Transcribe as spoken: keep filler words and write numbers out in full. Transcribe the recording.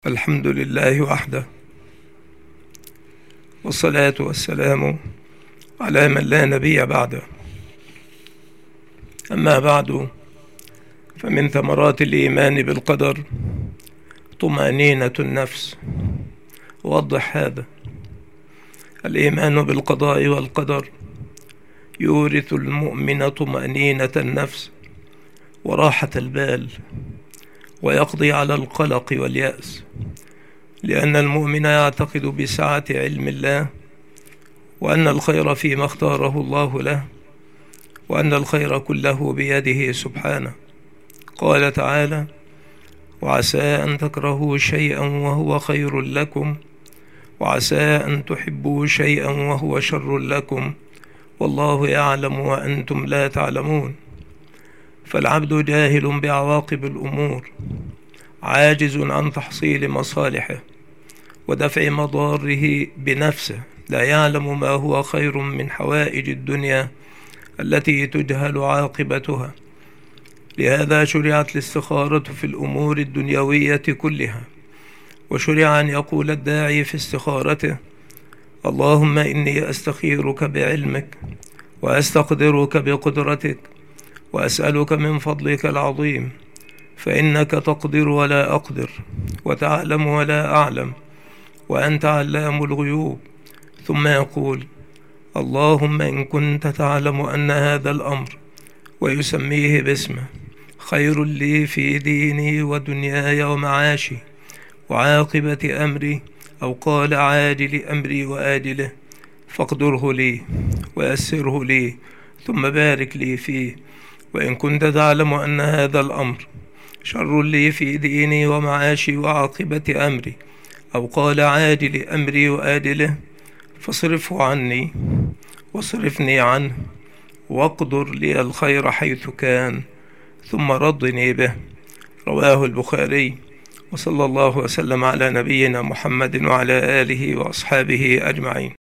الحمد لله وحده، والصلاة والسلام على من لا نبي بعده. أما بعد، فمن ثمرات الإيمان بالقدر طمأنينة النفس. وضح هذا. الإيمان بالقضاء والقدر يورث المؤمن طمأنينة النفس وراحة البال، ويقضي على القلق واليأس، لأن المؤمن يعتقد بسعة علم الله، وأن الخير فيما اختاره الله له، وأن الخير كله بيده سبحانه. قال تعالى: وعسى أن تكرهوا شيئا وهو خير لكم، وعسى أن تحبوا شيئا وهو شر لكم، والله يعلم وأنتم لا تعلمون. فالعبد جاهل بعواقب الأمور، عاجز عن تحصيل مصالحه ودفع مضاره بنفسه، لا يعلم ما هو خير من حوائج الدنيا التي تجهل عاقبتها. لهذا شرعت الاستخارة في الأمور الدنيوية كلها، وشرع أن يقول الداعي في استخارته: اللهم إني أستخيرك بعلمك، وأستقدرك بقدرتك، وأسألك من فضلك العظيم، فإنك تقدر ولا أقدر، وتعلم ولا أعلم، وأنت علام الغيوب. ثم يقول: اللهم إن كنت تعلم أن هذا الأمر، ويسميه باسمه، خير لي في ديني ودنياي ومعاشي وعاقبة أمري، أو قال عاجل أمري وآجله، فاقدره لي ويسره لي، ثم بارك لي فيه. وإن كنت تعلم أن هذا الأمر شر لي في ديني ومعاشي وعاقبة أمري، أو قال عاجل أمري وآجله، فاصرفه عني واصرفني عنه، واقدر لي الخير حيث كان، ثم ردني به. رواه البخاري. وصلى الله وسلم على نبينا محمد وعلى آله وأصحابه أجمعين.